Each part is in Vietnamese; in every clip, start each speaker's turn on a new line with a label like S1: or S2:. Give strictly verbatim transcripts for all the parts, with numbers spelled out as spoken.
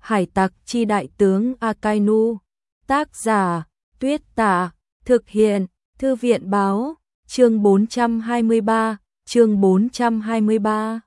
S1: Hải tặc chi đại tướng Akainu. Tác giả Tuyết Tả. Thực hiện Thư viện báo. Chương bốn trăm hai mươi ba. Chương bốn trăm hai mươi ba.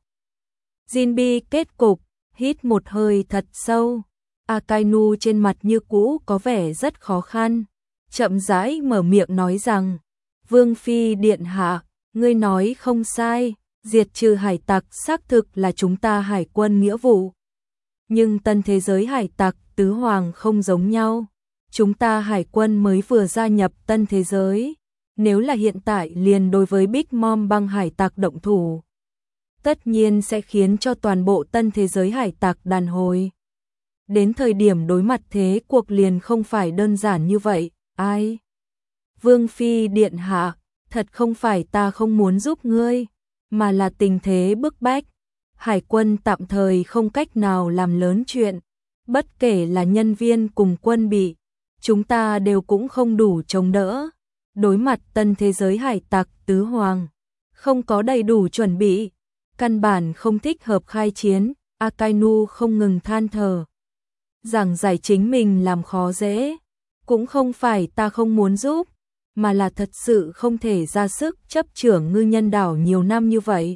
S1: Jinbe kết cục. Hít một hơi thật sâu. Akainu trên mặt như cũ có vẻ rất khó khăn. Chậm rãi mở miệng nói rằng, Vương Phi điện hạ, ngươi nói không sai, diệt trừ hải tặc xác thực là chúng ta hải quân nghĩa vụ. Nhưng tân thế giới hải tặc tứ hoàng không giống nhau. Chúng ta hải quân mới vừa gia nhập tân thế giới. Nếu là hiện tại liền đối với Big Mom băng hải tặc động thủ, tất nhiên sẽ khiến cho toàn bộ tân thế giới hải tặc đàn hồi. Đến thời điểm đối mặt thế cuộc liền không phải đơn giản như vậy. Ai? Vương Phi điện hạ, thật không phải ta không muốn giúp ngươi, mà là tình thế bức bách. Hải quân tạm thời không cách nào làm lớn chuyện, bất kể là nhân viên cùng quân bị, chúng ta đều cũng không đủ chống đỡ. Đối mặt tân thế giới hải tặc tứ hoàng, không có đầy đủ chuẩn bị, căn bản không thích hợp khai chiến. Akainu không ngừng than thở, giảng giải chính mình làm khó dễ. Cũng không phải ta không muốn giúp, mà là thật sự không thể ra sức chấp trưởng ngư nhân đảo nhiều năm như vậy.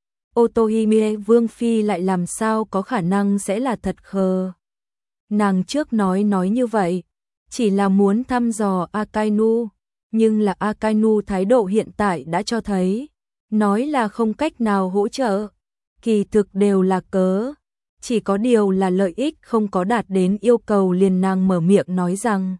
S1: Otohime Vương Phi lại làm sao có khả năng sẽ là thật khờ. Nàng trước nói nói như vậy, chỉ là muốn thăm dò Akainu, nhưng là Akainu thái độ hiện tại đã cho thấy, nói là không cách nào hỗ trợ, kỳ thực đều là cớ. Chỉ có điều là lợi ích không có đạt đến yêu cầu liền nàng mở miệng nói rằng,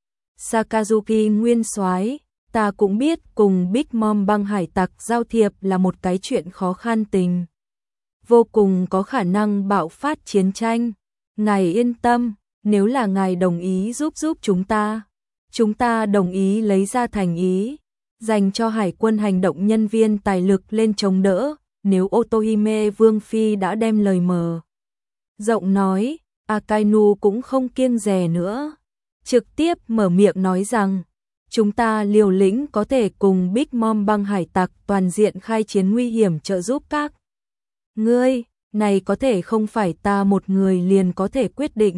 S1: Sakazuki nguyên soái, ta cũng biết cùng Big Mom băng hải tặc giao thiệp là một cái chuyện khó khăn tình. Vô cùng có khả năng bạo phát chiến tranh. Ngài yên tâm, nếu là ngài đồng ý giúp giúp chúng ta, chúng ta đồng ý lấy ra thành ý, dành cho hải quân hành động nhân viên tài lực lên chống đỡ. Nếu Otohime Vương Phi đã đem lời mở rộng nói, Akainu cũng không kiêng dè nữa. Trực tiếp mở miệng nói rằng, chúng ta liều lĩnh có thể cùng Big Mom băng hải tặc toàn diện khai chiến nguy hiểm trợ giúp các ngươi, này có thể không phải ta một người liền có thể quyết định.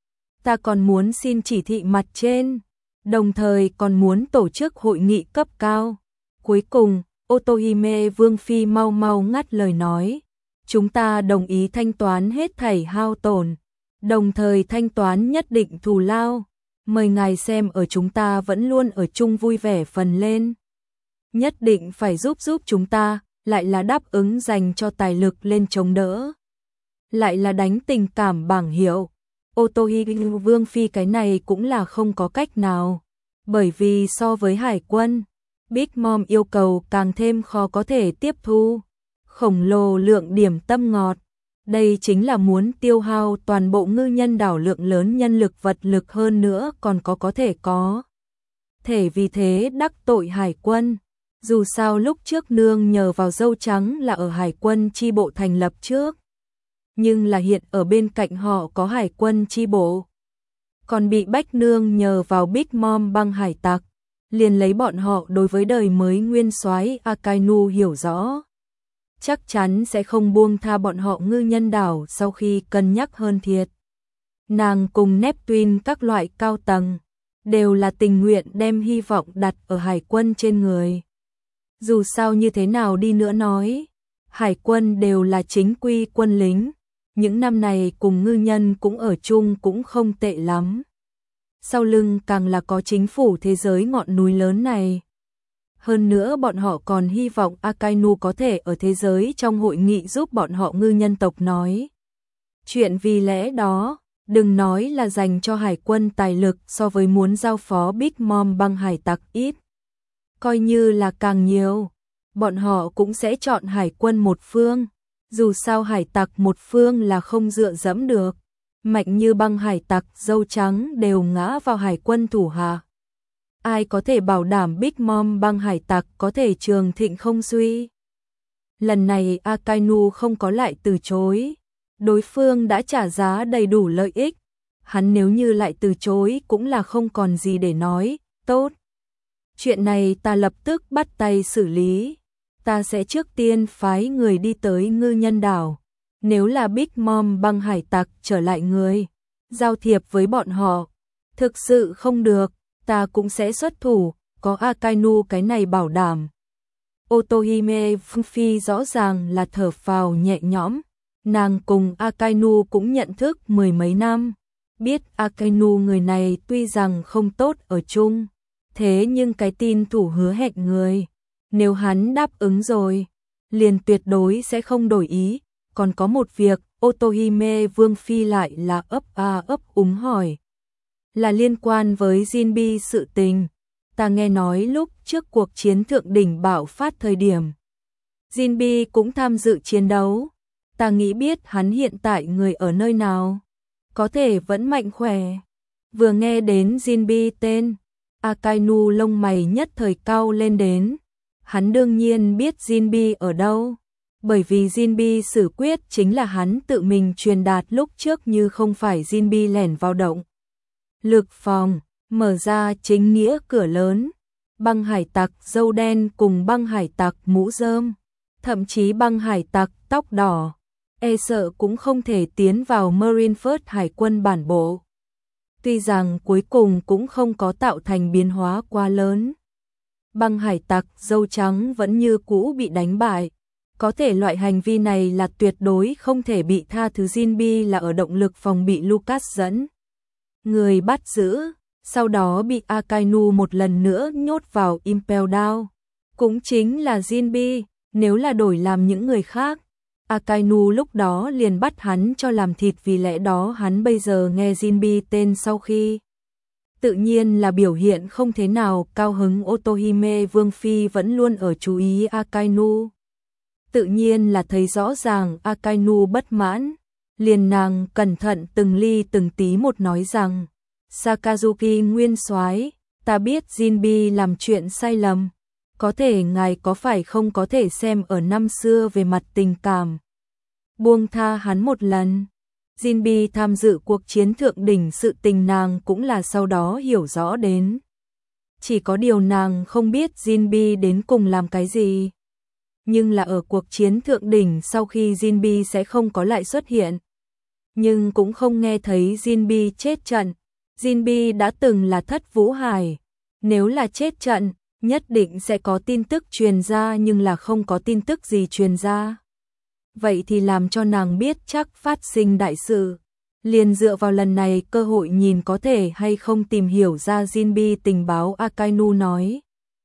S1: Ta còn muốn xin chỉ thị mặt trên, đồng thời còn muốn tổ chức hội nghị cấp cao. Cuối cùng, Otohime Vương Phi mau mau ngắt lời nói, chúng ta đồng ý thanh toán hết thảy hao tổn, đồng thời thanh toán nhất định thù lao. Mời ngài xem ở chúng ta vẫn luôn ở chung vui vẻ phần lên. Nhất định phải giúp giúp chúng ta, lại là đáp ứng dành cho tài lực lên chống đỡ. Lại là đánh tình cảm bảng hiệu. Otohime Vương Phi cái này cũng là không có cách nào. Bởi vì so với hải quân, Big Mom yêu cầu càng thêm khó có thể tiếp thu. Khổng lồ lượng điểm tâm ngọt. Đây chính là muốn tiêu hao toàn bộ ngư nhân đảo lượng lớn nhân lực vật lực, hơn nữa còn có có thể có thể vì thế đắc tội hải quân. Dù sao lúc trước nương nhờ vào dâu trắng là ở hải quân chi bộ thành lập trước, nhưng là hiện ở bên cạnh họ có hải quân chi bộ, còn bị bách nương nhờ vào Big Mom băng hải tặc, liền lấy bọn họ đối với đời mới nguyên soái Akainu hiểu rõ, chắc chắn sẽ không buông tha bọn họ ngư nhân đảo sau khi cân nhắc hơn thiệt. Nàng cùng Neptune các loại cao tầng đều là tình nguyện đem hy vọng đặt ở hải quân trên người. Dù sao như thế nào đi nữa nói, hải quân đều là chính quy quân lính, những năm này cùng ngư nhân cũng ở chung cũng không tệ lắm. Sau lưng càng là có chính phủ thế giới ngọn núi lớn này. Hơn nữa bọn họ còn hy vọng Akainu có thể ở thế giới trong hội nghị giúp bọn họ ngư nhân tộc nói chuyện, vì lẽ đó, đừng nói là dành cho hải quân tài lực so với muốn giao phó Big Mom băng hải tặc ít. Coi như là càng nhiều, bọn họ cũng sẽ chọn hải quân một phương. Dù sao hải tặc một phương là không dựa dẫm được. Mạnh như băng hải tặc dâu trắng đều ngã vào hải quân thủ hạ. Ai có thể bảo đảm Big Mom băng hải tặc có thể trường thịnh không suy? Lần này Akainu không có lại từ chối. Đối phương đã trả giá đầy đủ lợi ích. Hắn nếu như lại từ chối cũng là không còn gì để nói. Tốt. Chuyện này ta lập tức bắt tay xử lý. Ta sẽ trước tiên phái người đi tới ngư nhân đảo. Nếu là Big Mom băng hải tặc trở lại người, giao thiệp với bọn họ. Thực sự không được, ta cũng sẽ xuất thủ, có Akainu cái này bảo đảm. Otohime Phi rõ ràng là thở phào nhẹ nhõm, nàng cùng Akainu cũng nhận thức mười mấy năm, biết Akainu người này tuy rằng không tốt ở chung, thế nhưng cái tin thủ hứa hẹn người, nếu hắn đáp ứng rồi, liền tuyệt đối sẽ không đổi ý. Còn có một việc, Otohime Vương Phi lại là ấp a ấp úng hỏi, là liên quan với Jinbi sự tình. Ta nghe nói lúc trước cuộc chiến thượng đỉnh bạo phát thời điểm, Jinbi cũng tham dự chiến đấu. Ta nghĩ biết hắn hiện tại người ở nơi nào, có thể vẫn mạnh khỏe. Vừa nghe đến Jinbi tên, Akainu lông mày nhất thời cau lên đến. Hắn đương nhiên biết Jinbi ở đâu, bởi vì Jinbi xử quyết chính là hắn tự mình truyền đạt lúc trước, như không phải Jinbi lẻn vào động lực phòng, mở ra chính nghĩa cửa lớn. Băng hải tặc dâu đen cùng băng hải tặc mũ rơm, thậm chí băng hải tặc tóc đỏ, e sợ cũng không thể tiến vào Marineford hải quân bản bộ. Tuy rằng cuối cùng cũng không có tạo thành biến hóa quá lớn. Băng hải tặc dâu trắng vẫn như cũ bị đánh bại. Có thể loại hành vi này là tuyệt đối không thể bị tha thứ. Jinbi là ở động lực phòng bị Lucas dẫn người bắt giữ, sau đó bị Akainu một lần nữa nhốt vào Impel Down. Cũng chính là Jinbi, nếu là đổi làm những người khác, Akainu lúc đó liền bắt hắn cho làm thịt, vì lẽ đó hắn bây giờ nghe Jinbi tên sau khi tự nhiên là biểu hiện không thế nào cao hứng. Otohime Vương Phi vẫn luôn ở chú ý Akainu, tự nhiên là thấy rõ ràng Akainu bất mãn, liền nàng cẩn thận từng ly từng tí một nói rằng, Sakazuki nguyên soái, ta biết Jinbi làm chuyện sai lầm, có thể ngài có phải không có thể xem ở năm xưa về mặt tình cảm, buông tha hắn một lần. Jinbi tham dự cuộc chiến thượng đỉnh sự tình nàng cũng là sau đó hiểu rõ đến. Chỉ có điều nàng không biết Jinbi đến cùng làm cái gì. Nhưng là ở cuộc chiến thượng đỉnh sau khi Jinbi sẽ không có lại xuất hiện. Nhưng cũng không nghe thấy Jinbi chết trận. Jinbi đã từng là Thất Vũ Hải. Nếu là chết trận, nhất định sẽ có tin tức truyền ra, nhưng là không có tin tức gì truyền ra. Vậy thì làm cho nàng biết chắc phát sinh đại sự. Liền dựa vào lần này cơ hội nhìn có thể hay không tìm hiểu ra Jinbi tình báo. Akainu nói,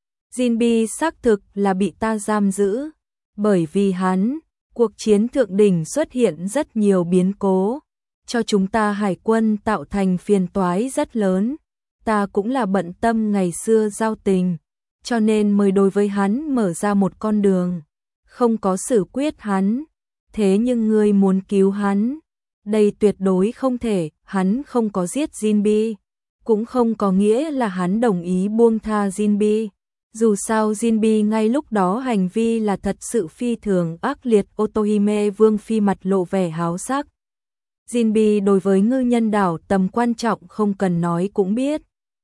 S1: Jinbi xác thực là bị ta giam giữ, bởi vì hắn, cuộc chiến thượng đỉnh xuất hiện rất nhiều biến cố, cho chúng ta hải quân tạo thành phiền toái rất lớn. Ta cũng là bận tâm ngày xưa giao tình, cho nên mới đối với hắn mở ra một con đường, không có xử quyết hắn. Thế nhưng ngươi muốn cứu hắn, đây tuyệt đối không thể. Hắn không có giết Jinbi, cũng không có nghĩa là hắn đồng ý buông tha Jinbi. Dù sao Jinbi ngay lúc đó hành vi là thật sự phi thường ác liệt. Otohime Vương Phi mặt lộ vẻ háo sắc. Jinbi đối với ngư nhân đảo tầm quan trọng không cần nói cũng biết,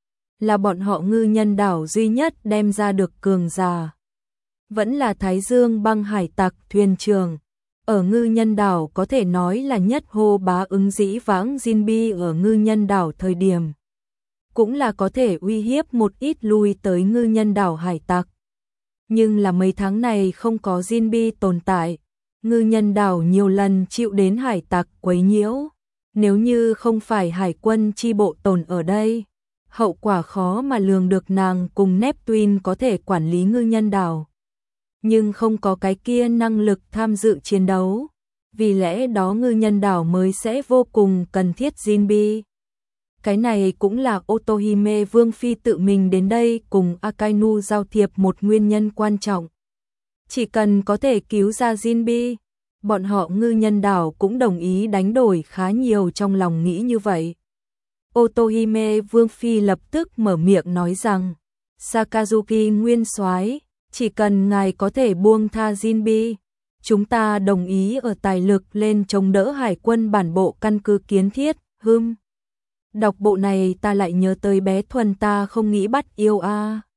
S1: là bọn họ ngư nhân đảo duy nhất đem ra được cường giả, vẫn là Thái Dương băng hải tặc thuyền trưởng. Ở ngư nhân đảo có thể nói là nhất hô bá ứng dĩ vãng. Jinbi ở ngư nhân đảo thời điểm cũng là có thể uy hiếp một ít lui tới ngư nhân đảo hải tặc. Nhưng là mấy tháng này không có Jinbi tồn tại, ngư nhân đảo nhiều lần chịu đến hải tặc quấy nhiễu. Nếu như không phải hải quân chi bộ tồn ở đây, hậu quả khó mà lường được. Nàng cùng Neptune có thể quản lý ngư nhân đảo, nhưng không có cái kia năng lực tham dự chiến đấu. Vì lẽ đó ngư nhân đảo mới sẽ vô cùng cần thiết Jinbi. Cái này cũng là Otohime Vương Phi tự mình đến đây cùng Akainu giao thiệp một nguyên nhân quan trọng. Chỉ cần có thể cứu ra Jinbi, bọn họ ngư nhân đảo cũng đồng ý đánh đổi khá nhiều, trong lòng nghĩ như vậy. Otohime Vương Phi lập tức mở miệng nói rằng, Sakazuki nguyên soái, chỉ cần ngài có thể buông tha Jinbi, chúng ta đồng ý ở tài lực lên chống đỡ hải quân bản bộ căn cứ kiến thiết. Hừm, đọc bộ này ta lại nhớ tới bé Thuần ta không nghĩ bắt yêu a.